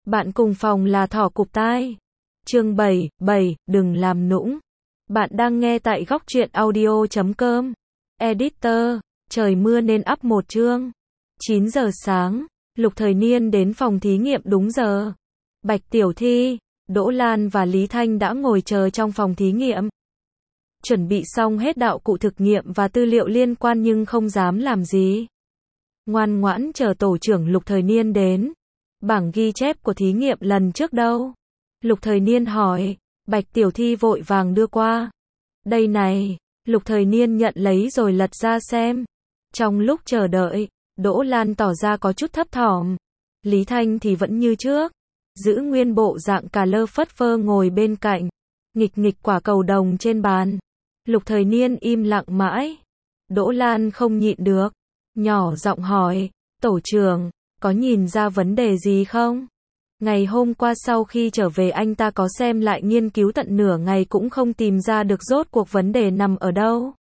Bạn cùng phòng là thỏ cụp tai. Chương 7, đừng làm nũng. Bạn đang nghe tại góc truyện audio.com. Editor, trời mưa nên up một chương. 9 giờ sáng, Lục Thời Niên đến phòng thí nghiệm đúng giờ. Bạch Tiểu Thi, Đỗ Lan và Lý Thanh đã ngồi chờ trong phòng thí nghiệm. Chuẩn bị xong hết đạo cụ thực nghiệm và tư liệu liên quan nhưng không dám làm gì. Ngoan ngoãn chờ tổ trưởng Lục Thời Niên đến. Bảng ghi chép của thí nghiệm lần trước đâu? Lục Thời Niên hỏi. Bạch Tiểu Thi vội vàng đưa qua. Đây này, Lục Thời Niên nhận lấy rồi lật ra xem. Trong lúc chờ đợi, Đỗ Lan tỏ ra có chút thấp thỏm. Lý Thanh thì vẫn như trước, giữ nguyên bộ dạng cà lơ phất phơ ngồi bên cạnh, nghịch nghịch quả cầu đồng trên bàn. Lục Thời Niên im lặng mãi. Đỗ Lan không nhịn được, nhỏ giọng hỏi, tổ trưởng, có nhìn ra vấn đề gì không? Ngày hôm qua sau khi trở về anh ta có xem lại nghiên cứu tận nửa ngày cũng không tìm ra được rốt cuộc vấn đề nằm ở đâu.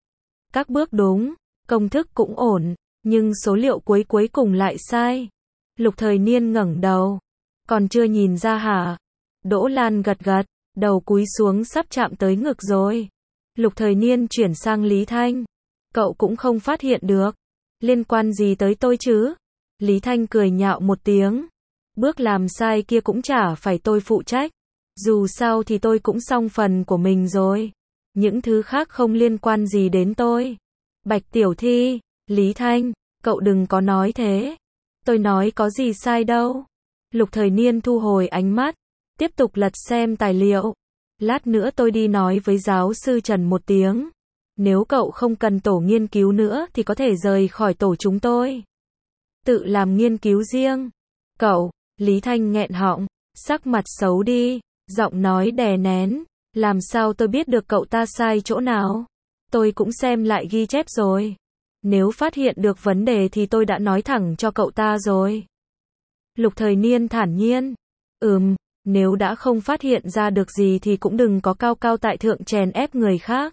Các bước đúng, công thức cũng ổn, nhưng số liệu cuối cùng lại sai. Lục Thời Niên ngẩng đầu. Còn chưa nhìn ra hả? Đỗ Lan gật gật, đầu cúi xuống sắp chạm tới ngực rồi. Lục Thời Niên chuyển sang Lý Thanh. Cậu cũng không phát hiện được. Liên quan gì tới tôi chứ? Lý Thanh cười nhạo một tiếng. Bước làm sai kia cũng chả phải tôi phụ trách. Dù sao thì tôi cũng xong phần của mình rồi. Những thứ khác không liên quan gì đến tôi. Bạch Tiểu Thi, Lý Thanh, cậu đừng có nói thế. Tôi nói có gì sai đâu. Lục Thời Niên thu hồi ánh mắt, tiếp tục lật xem tài liệu. Lát nữa tôi đi nói với giáo sư Trần một tiếng. Nếu cậu không cần tổ nghiên cứu nữa thì có thể rời khỏi tổ chúng tôi. Tự làm nghiên cứu riêng. Cậu, Lý Thanh nghẹn họng, sắc mặt xấu đi, giọng nói đè nén. Làm sao tôi biết được cậu ta sai chỗ nào? Tôi cũng xem lại ghi chép rồi. Nếu phát hiện được vấn đề thì tôi đã nói thẳng cho cậu ta rồi. Lục Thời Niên thản nhiên. Nếu đã không phát hiện ra được gì thì cũng đừng có cao cao tại thượng chèn ép người khác.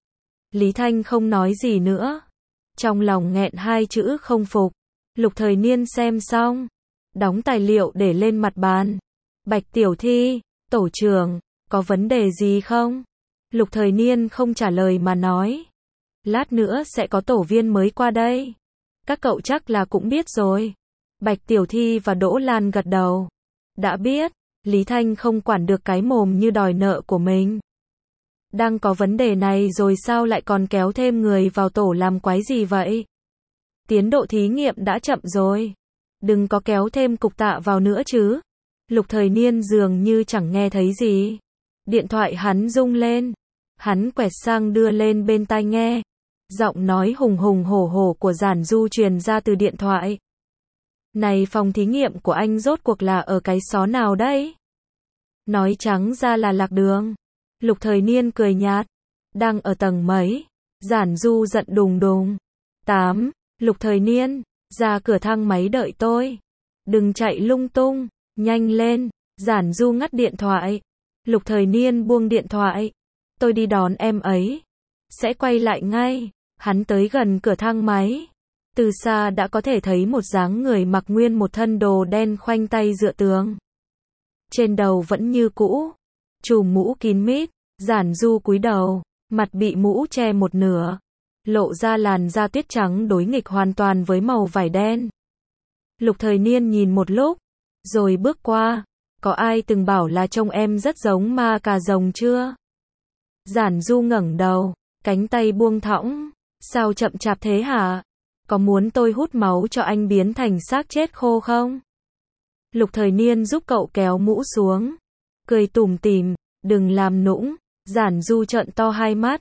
Lý Thanh không nói gì nữa. Trong lòng nghẹn hai chữ không phục. Lục Thời Niên xem xong, đóng tài liệu để lên mặt bàn. Bạch Tiểu Thi, tổ trưởng, có vấn đề gì không? Lục Thời Niên không trả lời mà nói. Lát nữa sẽ có tổ viên mới qua đây. Các cậu chắc là cũng biết rồi. Bạch Tiểu Thi và Đỗ Lan gật đầu. Đã biết. Lý Thanh không quản được cái mồm như đòi nợ của mình. Đang có vấn đề này rồi sao lại còn kéo thêm người vào tổ làm quái gì vậy? Tiến độ thí nghiệm đã chậm rồi. Đừng có kéo thêm cục tạ vào nữa chứ. Lục Thời Niên dường như chẳng nghe thấy gì. Điện thoại hắn rung lên. Hắn quẹt sang đưa lên bên tai nghe. Giọng nói hùng hùng hổ hổ của Giản Du truyền ra từ điện thoại. Này, phòng thí nghiệm của anh rốt cuộc là ở cái xó nào đấy? Nói trắng ra là lạc đường. Lục Thời Niên cười nhạt. Đang ở tầng mấy? Giản Du giận đùng đùng. 8. Lục Thời Niên, ra cửa thang máy đợi tôi. Đừng chạy lung tung, nhanh lên. Giản Du ngắt điện thoại. Lục Thời Niên buông điện thoại. Tôi đi đón em ấy. Sẽ quay lại ngay. Hắn tới gần cửa thang máy. Từ xa đã có thể thấy một dáng người mặc nguyên một thân đồ đen khoanh tay dựa tường. Trên đầu vẫn như cũ, trùm mũ kín mít. Giản Du cúi đầu, mặt bị mũ che một nửa, lộ ra làn da tuyết trắng đối nghịch hoàn toàn với màu vải đen. Lục Thời Niên nhìn một lúc, rồi bước qua. Có ai từng bảo là trông em rất giống ma cà rồng chưa? Giản Du ngẩng đầu, cánh tay buông thõng. Sao chậm chạp thế hả? Có muốn tôi hút máu cho anh biến thành xác chết khô không? Lục Thời Niên giúp cậu kéo mũ xuống, cười tủm tỉm, đừng làm nũng. Giản Du trợn to hai mắt.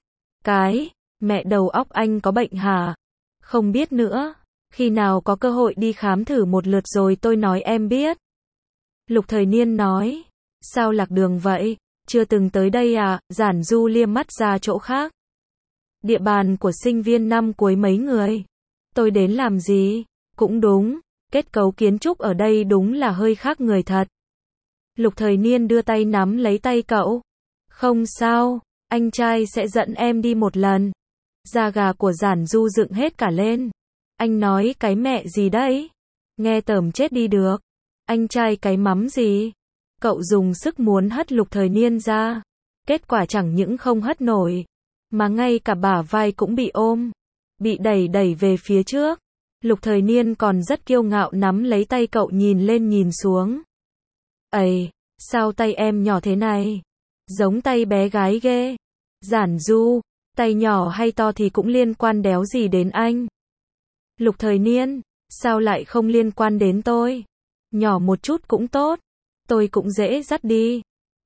Mẹ đầu óc anh có bệnh hả? Không biết nữa, khi nào có cơ hội đi khám thử một lượt rồi tôi nói em biết. Lục Thời Niên nói. Sao lạc đường vậy? Chưa từng tới đây à? Giản Du liếc mắt ra chỗ khác. Địa bàn của sinh viên năm cuối mấy người. Tôi đến làm gì? Cũng đúng, kết cấu kiến trúc ở đây đúng là hơi khác người thật. Lục Thời Niên đưa tay nắm lấy tay cậu. Không sao, anh trai sẽ dẫn em đi một lần. Da gà của Giản Du dựng hết cả lên. Anh nói cái mẹ gì đấy? Nghe tởm chết đi được. Anh trai cái mắm gì? Cậu dùng sức muốn hất Lục Thời Niên ra. Kết quả chẳng những không hất nổi, mà ngay cả bả vai cũng bị ôm, bị đẩy đẩy về phía trước. Lục Thời Niên còn rất kiêu ngạo nắm lấy tay cậu nhìn lên nhìn xuống. Ây, sao tay em nhỏ thế này? Giống tay bé gái ghê. Giản Du, tay nhỏ hay to thì cũng liên quan đéo gì đến anh. Lục Thời Niên, sao lại không liên quan đến tôi? Nhỏ một chút cũng tốt, tôi cũng dễ dắt đi.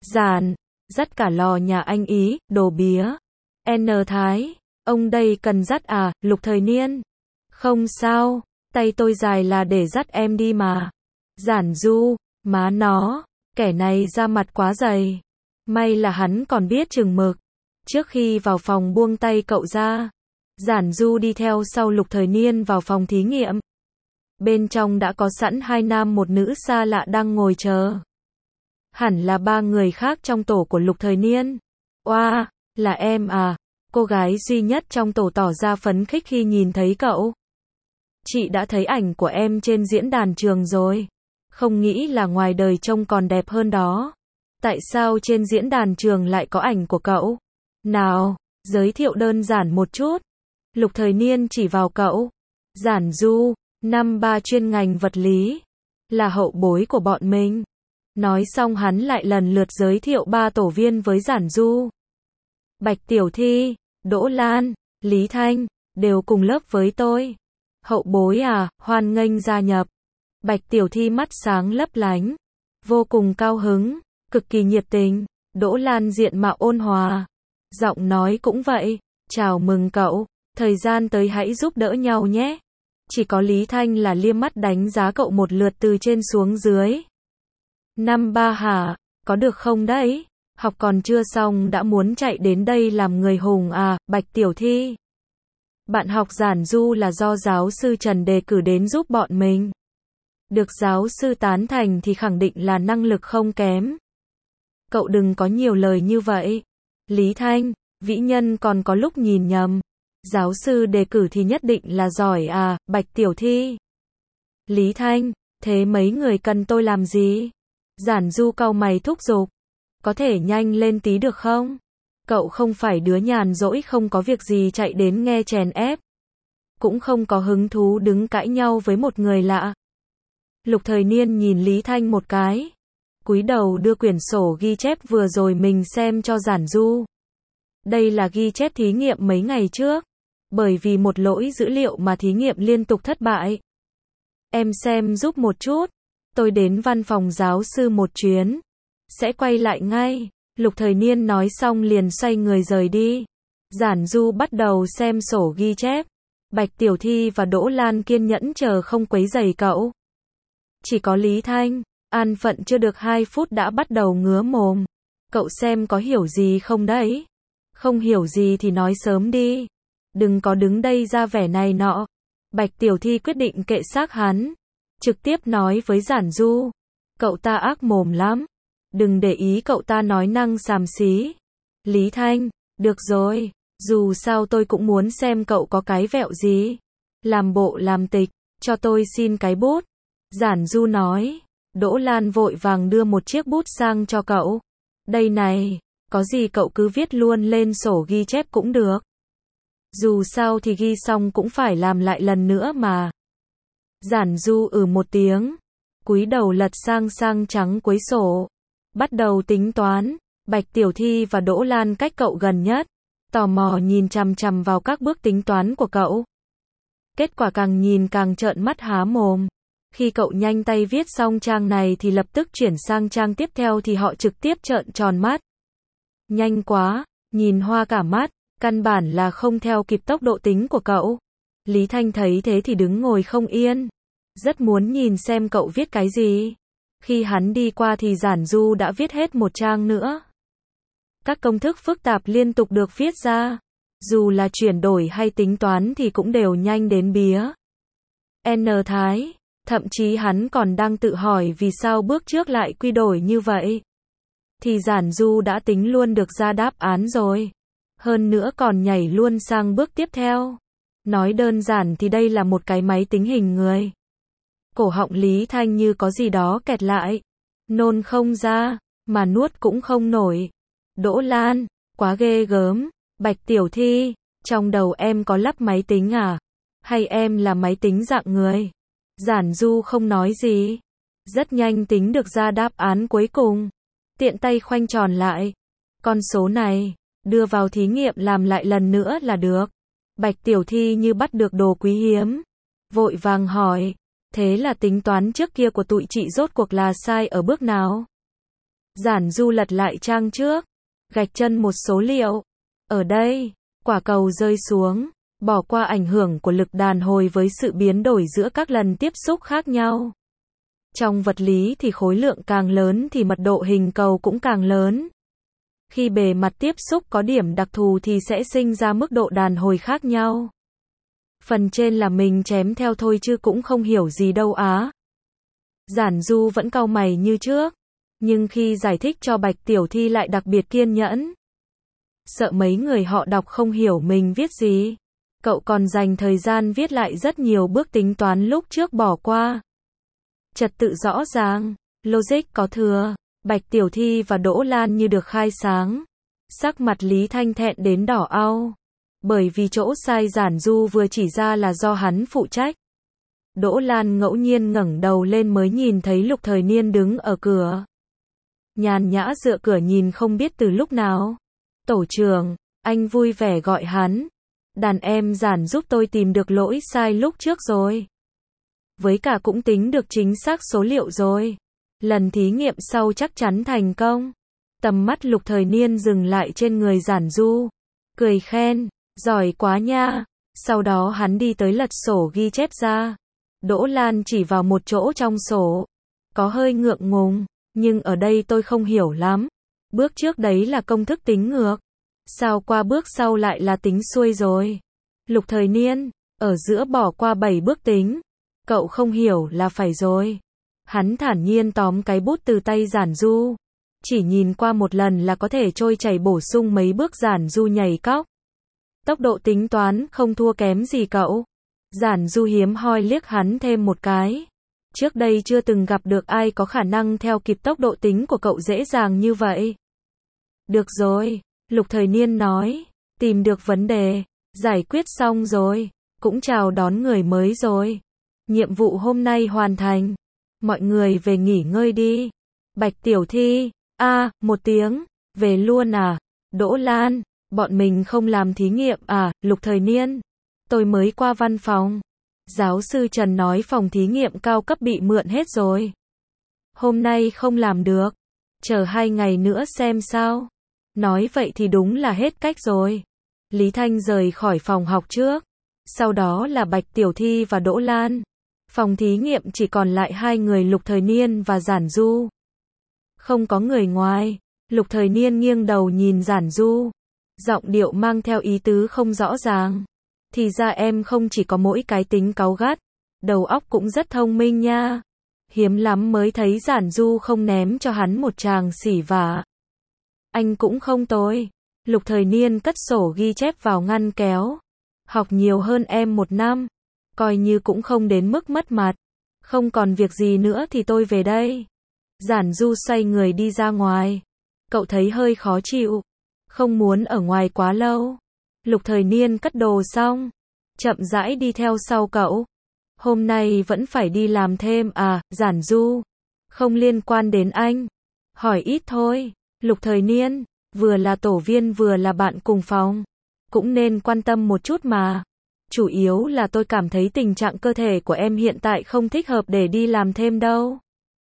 Dắt cả lò nhà anh ý, đồ bía. N Thái, ông đây cần dắt à? Lục Thời Niên, không sao, tay tôi dài là để dắt em đi mà. Giản Du, má nó, kẻ này da mặt quá dày. May là hắn còn biết chừng mực. Trước khi vào phòng buông tay cậu ra, Giản Du đi theo sau Lục Thời Niên vào phòng thí nghiệm. Bên trong đã có sẵn 2 nam một nữ xa lạ đang ngồi chờ. Hẳn là 3 người khác trong tổ của Lục Thời Niên. Oa, là em à? Cô gái duy nhất trong tổ tỏ ra phấn khích khi nhìn thấy cậu. Chị đã thấy ảnh của em trên diễn đàn trường rồi. Không nghĩ là ngoài đời trông còn đẹp hơn đó. Tại sao trên diễn đàn trường lại có ảnh của cậu? Nào, giới thiệu đơn giản một chút. Lục Thời Niên chỉ vào cậu. Giản Du, năm 3 chuyên ngành vật lý, là hậu bối của bọn mình. Nói xong hắn lại lần lượt giới thiệu 3 tổ viên với Giản Du. Bạch Tiểu Thi, Đỗ Lan, Lý Thanh, đều cùng lớp với tôi. Hậu bối à, hoan nghênh gia nhập. Bạch Tiểu Thi mắt sáng lấp lánh, vô cùng cao hứng, cực kỳ nhiệt tình. Đỗ Lan diện mạo ôn hòa, giọng nói cũng vậy, chào mừng cậu, thời gian tới hãy giúp đỡ nhau nhé. Chỉ có Lý Thanh là liếc mắt đánh giá cậu một lượt từ trên xuống dưới. Năm 3 hả, có được không đấy? Học còn chưa xong đã muốn chạy đến đây làm người hùng à? Bạch Tiểu Thi, bạn học Giản Du là do giáo sư Trần đề cử đến giúp bọn mình. Được giáo sư tán thành thì khẳng định là năng lực không kém. Cậu đừng có nhiều lời như vậy. Lý Thanh, vĩ nhân còn có lúc nhìn nhầm. Giáo sư đề cử thì nhất định là giỏi à? Bạch Tiểu Thi. Lý Thanh, thế mấy người cần tôi làm gì? Giản Du cau mày thúc giục. Có thể nhanh lên tí được không? Cậu không phải đứa nhàn rỗi không có việc gì chạy đến nghe chèn ép. Cũng không có hứng thú đứng cãi nhau với một người lạ. Lục Thời Niên nhìn Lý Thanh một cái, cúi đầu đưa quyển sổ ghi chép vừa rồi mình xem cho Giản Du. Đây là ghi chép thí nghiệm mấy ngày trước. Bởi vì một lỗi dữ liệu mà thí nghiệm liên tục thất bại. Em xem giúp một chút. Tôi đến văn phòng giáo sư một chuyến. Sẽ quay lại ngay. Lục Thời Niên nói xong liền xoay người rời đi. Giản Du bắt đầu xem sổ ghi chép. Bạch Tiểu Thi và Đỗ Lan kiên nhẫn chờ không quấy rầy cậu. Chỉ có Lý Thanh, an phận chưa được 2 phút đã bắt đầu ngứa mồm. Cậu xem có hiểu gì không đấy? Không hiểu gì thì nói sớm đi. Đừng có đứng đây ra vẻ này nọ. Bạch Tiểu Thi quyết định kệ xác hắn. Trực tiếp nói với Giản Du. Cậu ta ác mồm lắm. Đừng để ý cậu ta nói năng xàm xí. Lý Thanh, được rồi. Dù sao tôi cũng muốn xem cậu có cái vẹo gì. Làm bộ làm tịch, cho tôi xin cái bút. Giản Du nói. Đỗ Lan vội vàng đưa một chiếc bút sang cho cậu. Đây này, có gì cậu cứ viết luôn lên sổ ghi chép cũng được. Dù sao thì ghi xong cũng phải làm lại lần nữa mà. Giản Du một tiếng, cúi đầu lật sang trang trắng cuối sổ, bắt đầu tính toán. Bạch Tiểu Thi và Đỗ Lan cách cậu gần nhất, tò mò nhìn chằm chằm vào các bước tính toán của cậu. Kết quả càng nhìn càng trợn mắt há mồm. Khi cậu nhanh tay viết xong trang này thì lập tức chuyển sang trang tiếp theo thì họ trực tiếp trợn tròn mắt. Nhanh quá, nhìn hoa cả mắt, căn bản là không theo kịp tốc độ tính của cậu. Lý Thanh thấy thế thì đứng ngồi không yên, rất muốn nhìn xem cậu viết cái gì. Khi hắn đi qua thì Giản Du đã viết hết một trang nữa. Các công thức phức tạp liên tục được viết ra. Dù là chuyển đổi hay tính toán thì cũng đều nhanh đến bía. N Thái, thậm chí hắn còn đang tự hỏi vì sao bước trước lại quy đổi như vậy. Thì Giản Du đã tính luôn được ra đáp án rồi. Hơn nữa còn nhảy luôn sang bước tiếp theo. Nói đơn giản thì đây là một cái máy tính hình người. Cổ họng Lý Thanh như có gì đó kẹt lại. Nôn không ra, mà nuốt cũng không nổi. Đỗ Lan, quá ghê gớm. Bạch Tiểu Thi, trong đầu em có lắp máy tính à? Hay em là máy tính dạng người? Giản Du không nói gì. Rất nhanh tính được ra đáp án cuối cùng. Tiện tay khoanh tròn lại. Con số này, đưa vào thí nghiệm làm lại lần nữa là được. Bạch Tiểu Thi như bắt được đồ quý hiếm. Vội vàng hỏi. Thế là tính toán trước kia của tụi chị rốt cuộc là sai ở bước nào? Giản Du lật lại trang trước. Gạch chân một số liệu. Ở đây, quả cầu rơi xuống. Bỏ qua ảnh hưởng của lực đàn hồi với sự biến đổi giữa các lần tiếp xúc khác nhau. Trong vật lý thì khối lượng càng lớn thì mật độ hình cầu cũng càng lớn. Khi bề mặt tiếp xúc có điểm đặc thù thì sẽ sinh ra mức độ đàn hồi khác nhau. Phần trên là mình chém theo thôi chứ cũng không hiểu gì đâu á. Giản Du vẫn cau mày như trước. Nhưng khi giải thích cho Bạch Tiểu Thi lại đặc biệt kiên nhẫn. Sợ mấy người họ đọc không hiểu mình viết gì. Cậu còn dành thời gian viết lại rất nhiều bước tính toán lúc trước bỏ qua. Trật tự rõ ràng, logic có thừa. Bạch Tiểu Thi và Đỗ Lan như được khai sáng. Sắc mặt Lý Thanh thẹn đến đỏ au. Bởi vì chỗ sai Giản Du vừa chỉ ra là do hắn phụ trách. Đỗ Lan ngẫu nhiên ngẩng đầu lên mới nhìn thấy Lục Thời Niên đứng ở cửa. Nhàn nhã dựa cửa nhìn không biết từ lúc nào. Tổ trưởng, anh vui vẻ gọi hắn. Đàn em Giản giúp tôi tìm được lỗi sai lúc trước rồi. Với cả cũng tính được chính xác số liệu rồi. Lần thí nghiệm sau chắc chắn thành công. Tầm mắt Lục Thời Niên dừng lại trên người Giản Du. Cười khen, giỏi quá nha. Sau đó hắn đi tới lật sổ ghi chép ra. Đỗ Lan chỉ vào một chỗ trong sổ. Có hơi ngượng ngùng, nhưng ở đây tôi không hiểu lắm. Bước trước đấy là công thức tính ngược. Sao qua bước sau lại là tính xuôi rồi? Lục Thời Niên, ở giữa bỏ qua 7 bước tính. Cậu không hiểu là phải rồi. Hắn thản nhiên tóm cái bút từ tay Giản Du. Chỉ nhìn qua một lần là có thể trôi chảy bổ sung mấy bước. Giản Du nhảy cóc. Tốc độ tính toán không thua kém gì cậu. Giản Du hiếm hoi liếc hắn thêm một cái. Trước đây chưa từng gặp được ai có khả năng theo kịp tốc độ tính của cậu dễ dàng như vậy. Được rồi, Lục Thời Niên nói. Tìm được vấn đề. Giải quyết xong rồi. Cũng chào đón người mới rồi. Nhiệm vụ hôm nay hoàn thành. Mọi người về nghỉ ngơi đi. Bạch Tiểu Thi. Một tiếng. Về luôn à? Đỗ Lan. Bọn mình không làm thí nghiệm à? Lục Thời Niên. Tôi mới qua văn phòng. Giáo sư Trần nói phòng thí nghiệm cao cấp bị mượn hết rồi. Hôm nay không làm được. Chờ 2 ngày nữa xem sao. Nói vậy thì đúng là hết cách rồi. Lý Thanh rời khỏi phòng học trước. Sau đó là Bạch Tiểu Thi và Đỗ Lan. Phòng thí nghiệm chỉ còn lại 2 người Lục Thời Niên và Giản Du. Không có người ngoài. Lục Thời Niên nghiêng đầu nhìn Giản Du. Giọng điệu mang theo ý tứ không rõ ràng. Thì ra em không chỉ có mỗi cái tính cáu gắt. Đầu óc cũng rất thông minh nha. Hiếm lắm mới thấy Giản Du không ném cho hắn một tràng xỉ vả. Anh cũng không tồi. Lục Thời Niên cất sổ ghi chép vào ngăn kéo. Học nhiều hơn em 1 năm. Coi như cũng không đến mức mất mặt. Không còn việc gì nữa thì tôi về đây. Giản Du xoay người đi ra ngoài. Cậu thấy hơi khó chịu. Không muốn ở ngoài quá lâu. Lục Thời Niên cất đồ xong. Chậm rãi đi theo sau cậu. Hôm nay vẫn phải đi làm thêm à? Giản Du. Không liên quan đến anh. Hỏi ít thôi. Lục Thời Niên. Vừa là tổ viên vừa là bạn cùng phòng. Cũng nên quan tâm một chút mà. Chủ yếu là tôi cảm thấy tình trạng cơ thể của em hiện tại không thích hợp để đi làm thêm đâu.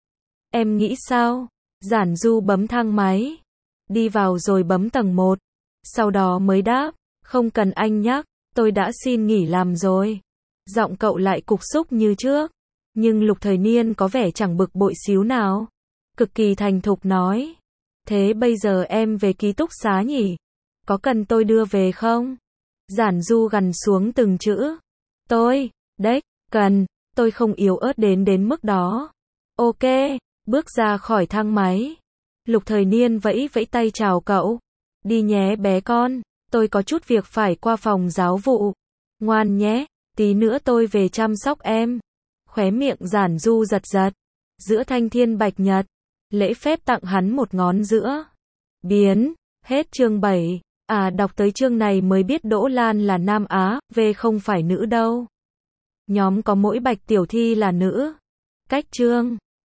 Em nghĩ sao? Giản Du bấm thang máy. Đi vào rồi bấm tầng 1. Sau đó mới đáp. Không cần anh nhắc. Tôi đã xin nghỉ làm rồi. Giọng cậu lại cục xúc như trước. Nhưng Lục Thời Niên có vẻ chẳng bực bội xíu nào. Cực kỳ thành thục nói. Thế bây giờ em về ký túc xá nhỉ? Có cần tôi đưa về không? Giản Du gằn xuống từng chữ. Tôi, đấy, cần, tôi không yếu ớt đến mức đó. Ok, bước ra khỏi thang máy. Lục Thời Niên vẫy vẫy tay chào cậu. Đi nhé bé con, tôi có chút việc phải qua phòng giáo vụ. Ngoan nhé, tí nữa tôi về chăm sóc em. Khóe miệng Giản Du giật giật. Giữa thanh thiên bạch nhật. Lễ phép tặng hắn một ngón giữa. Biến. Hết chương 7. Đọc tới chương này mới biết Đỗ Lan là nam á, về không phải nữ đâu. Nhóm có mỗi Bạch Tiểu Thi là nữ. Cách chương.